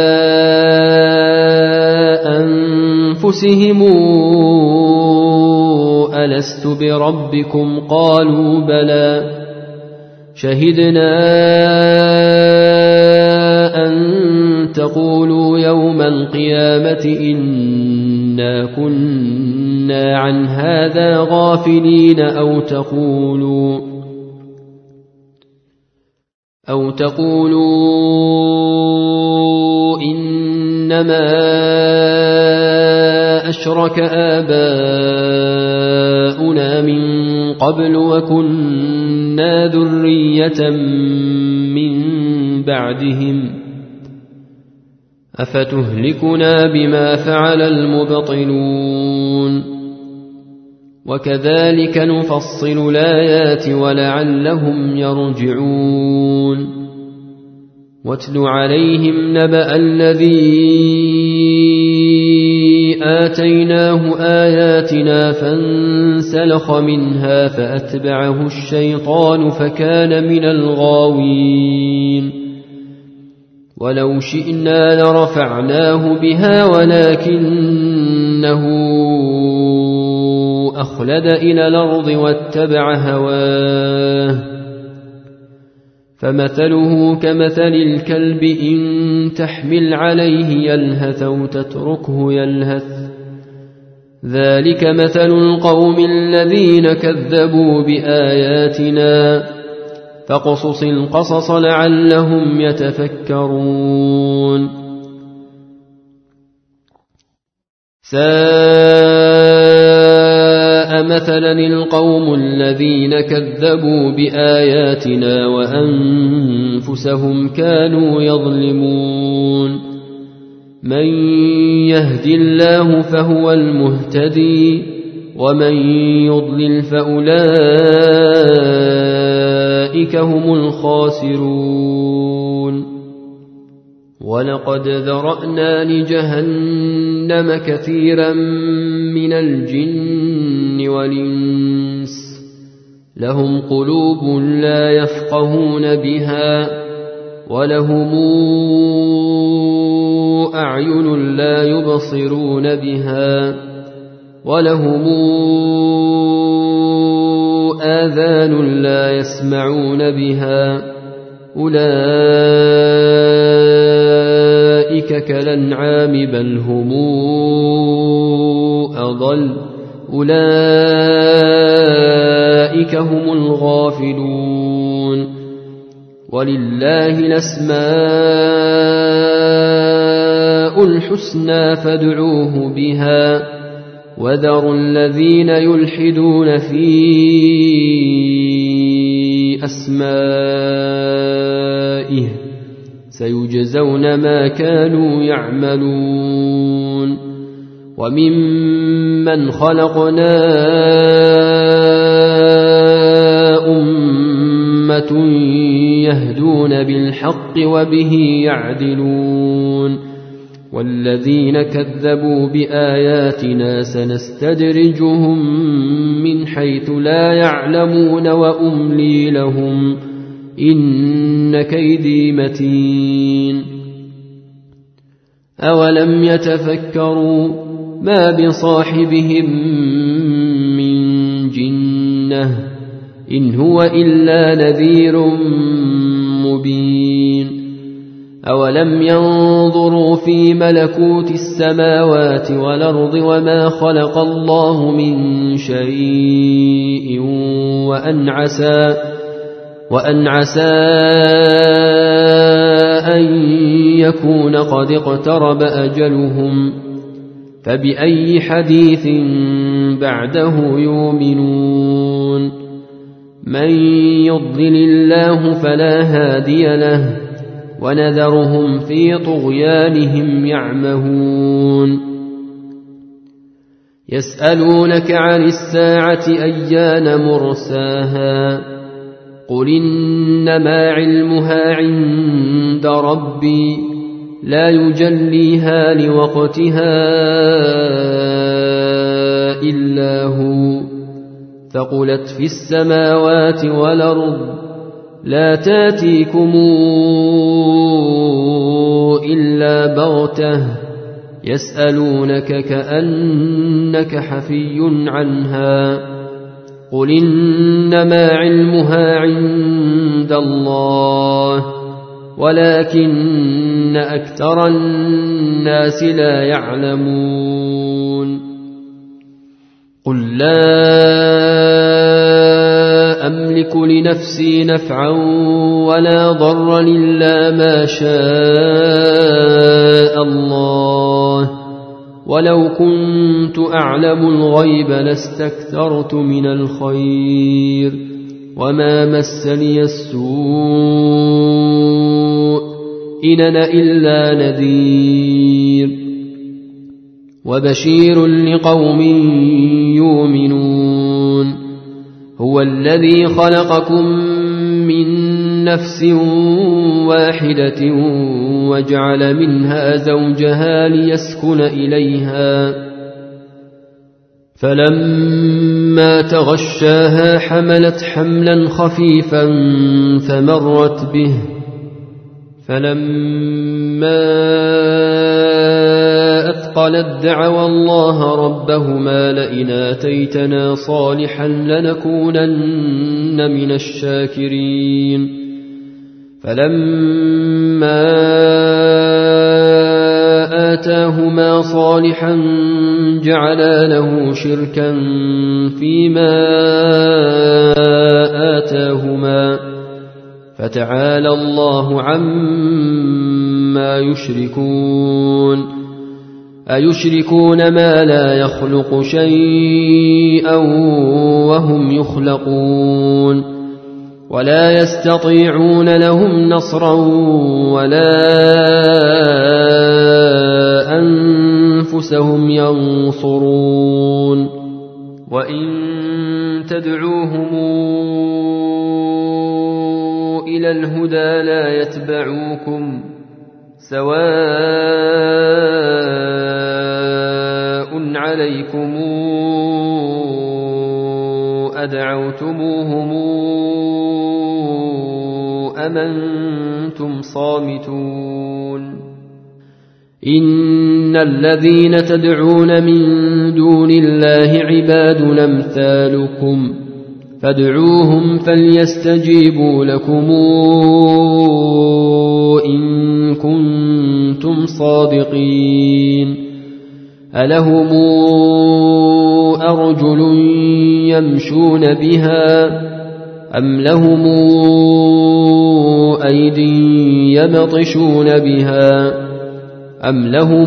أنفسهم ألست بربكم قالوا بلى شهدنا أن تقولوا يوم القيامة إنا كنا عن هذا غافلين أو تقولوا أو تقولوا إنما أشرك آباؤنا من قبل وكنا ذرية من بعدهم أفتهلكنا بما فعل المبطلون وكذلك نفصل الآيات ولعلهم يرجعون واتل عليهم نبأ الذي آتيناه آياتنا فانسلخ منها فأتبعه الشيطان فكان من الغاوين ولو شئنا لرفعناه بها ولكن إنه أخلد إلى الأرض واتبع هواه فمثله كمثل الكلب إن تحمل عليه يلهث أو تتركه يلهث ذلك مثل القوم الذين كذبوا بآياتنا فاقصص القصص لعلهم يتفكرون ساء مثلا القوم الذين كذبوا بآياتنا وأنفسهم كانوا يظلمون من يهد الله فهو المهتدي ومن يضلل فأولئك هم الخاسرون ولقد ذرأنا لجهنم كثيرا من الجن والإنس لهم قلوب لا يفقهون بها ولهم أعين لا يبصرون بها ولهم آذان لا يسمعون بها أولئك كالأنعام بل هم أضل أولئك هم الغافلون ولله الأسماء الحسنى فادعوه بها وذروا الذين يلحدون في أسمائه سيجزون ما كانوا يعملون وممن خلقنا أمة يهدون بالحق وبه يعدلون والذين كذبوا بآياتنا سنستدرجهم من حيث لا يعلمون وأملي لهم إن كيدي متين أولم يتفكروا ما بصاحبهم من جنة إن هو إلا نذير مبين أولم ينظروا في ملكوت السماوات والأرض وما خلق الله من شيء وأن عسى وأن عسى أن يكون قد اقترب أجلهم فبأي حديث بعده يؤمنون من يضلل الله فلا هادي له ونذرهم في طغيانهم يعمهون يسألونك عن الساعة أيان مرساها قل إنما علمها عند ربي لا يجليها لوقتها إلا هو ثقلت في السماوات والأرض لا تاتيكم إلا بغتة يسألونك كأنك حفي عنها قل إنما علمها عند الله ولكن أكثر الناس لا يعلمون قل لا أملك لنفسي نفعا ولا ضرا إلا ما شاء الله ولو كنت أعلم الغيب لاستكثرت من الخير وما مسني السوء إن أنا إلا نذير وبشير لقوم يؤمنون هو الذي خلقكم من نفس واحدة وجعل منها زوجها ليسكن إليها فلما تغشاها حملت حملا خفيفا فمرت به فلما أثقلت استثقلت دعوا الله ربهما لئن آتيتنا صالحا لنكونن من الشاكرين فلما آتاهما صالحا جعلا له شركا فيما آتاهما فتعالى الله عما يشركون أيشركون ما لا يخلق شيئا وهم يخلقون ولا يستطيعون لهم نصرا ولا أنفسهم ينصرون وإن تدعوهم إلى الهدى لا يتبعوكم سواء عليكم أدعوتموهم أم أنتم صامتون إن الذين تدعون من دون الله عباد أمثالكم فادعوهم فليستجيبوا لكم إن كنتم صادقين ألهم أرجل يمشون بها أم لهم أيد يبطشون بها أم لهم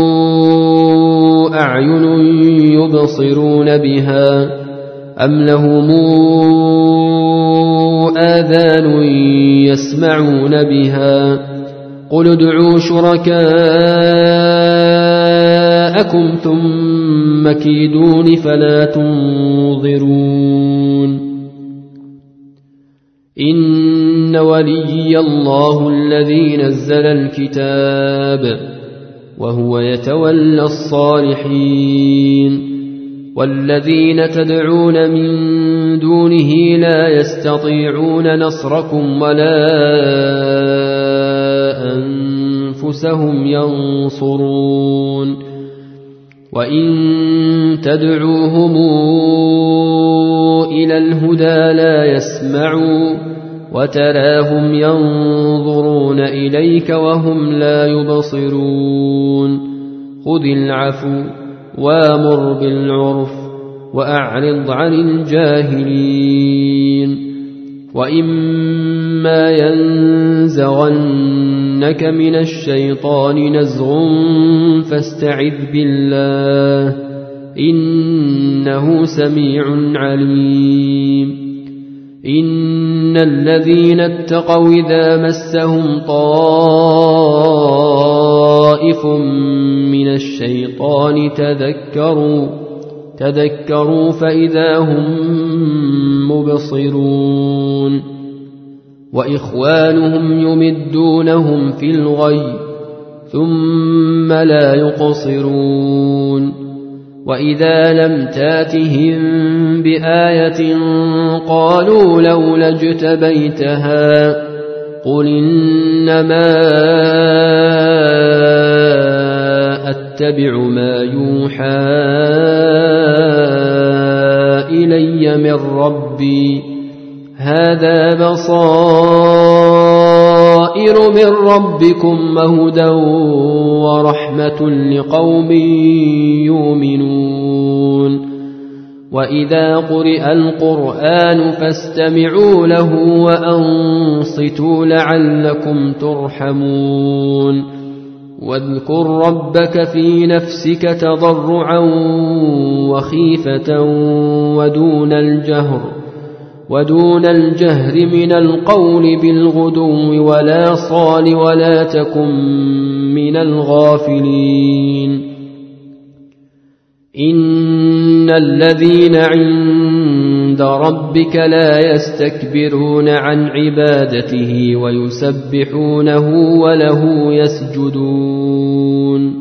أعين يبصرون بها أم لهم آذان يسمعون بها قل ادعوا شركاءكم ثم كيدون فلا تنظرون إن وليي الله الذي نزل الكتاب وهو يتولى الصالحين والذين تدعون من دونه لا يستطيعون نصركم ولا أنفسهم ينصرون وإن تدعوهم إلى الهدى لا يسمعوا وتراهم ينظرون إليك وهم لا يبصرون خذ العفو وامر بالعرف وأعرض عن الجاهلين وإما ينزغنك من الشيطان نزغ فاستعذ بالله إنه سميع عليم إن الذين اتقوا إذا مسهم طائف من الشيطان تذكروا تذكروا فإذا هم مبصرون وإخوانهم يمدونهم في الغي ثم لا يقصرون وإذا لم تاتهم بآية قالوا لولا اجتبيتها قل إنما أتبع ما يوحى إلي من ربي هذا بصائر من ربكم وهدى ورحمة لقوم يؤمنون وإذا قرئ القرآن فاستمعوا له وأنصتوا لعلكم ترحمون واذكر ربك في نفسك تضرعا وخيفة ودون الجهر ودون الجهر من القول بالغدو ولا صال ولا تكن من الغافلين إن الذين عند ربك لا يستكبرون عن عبادته ويسبحونه وله يسجدون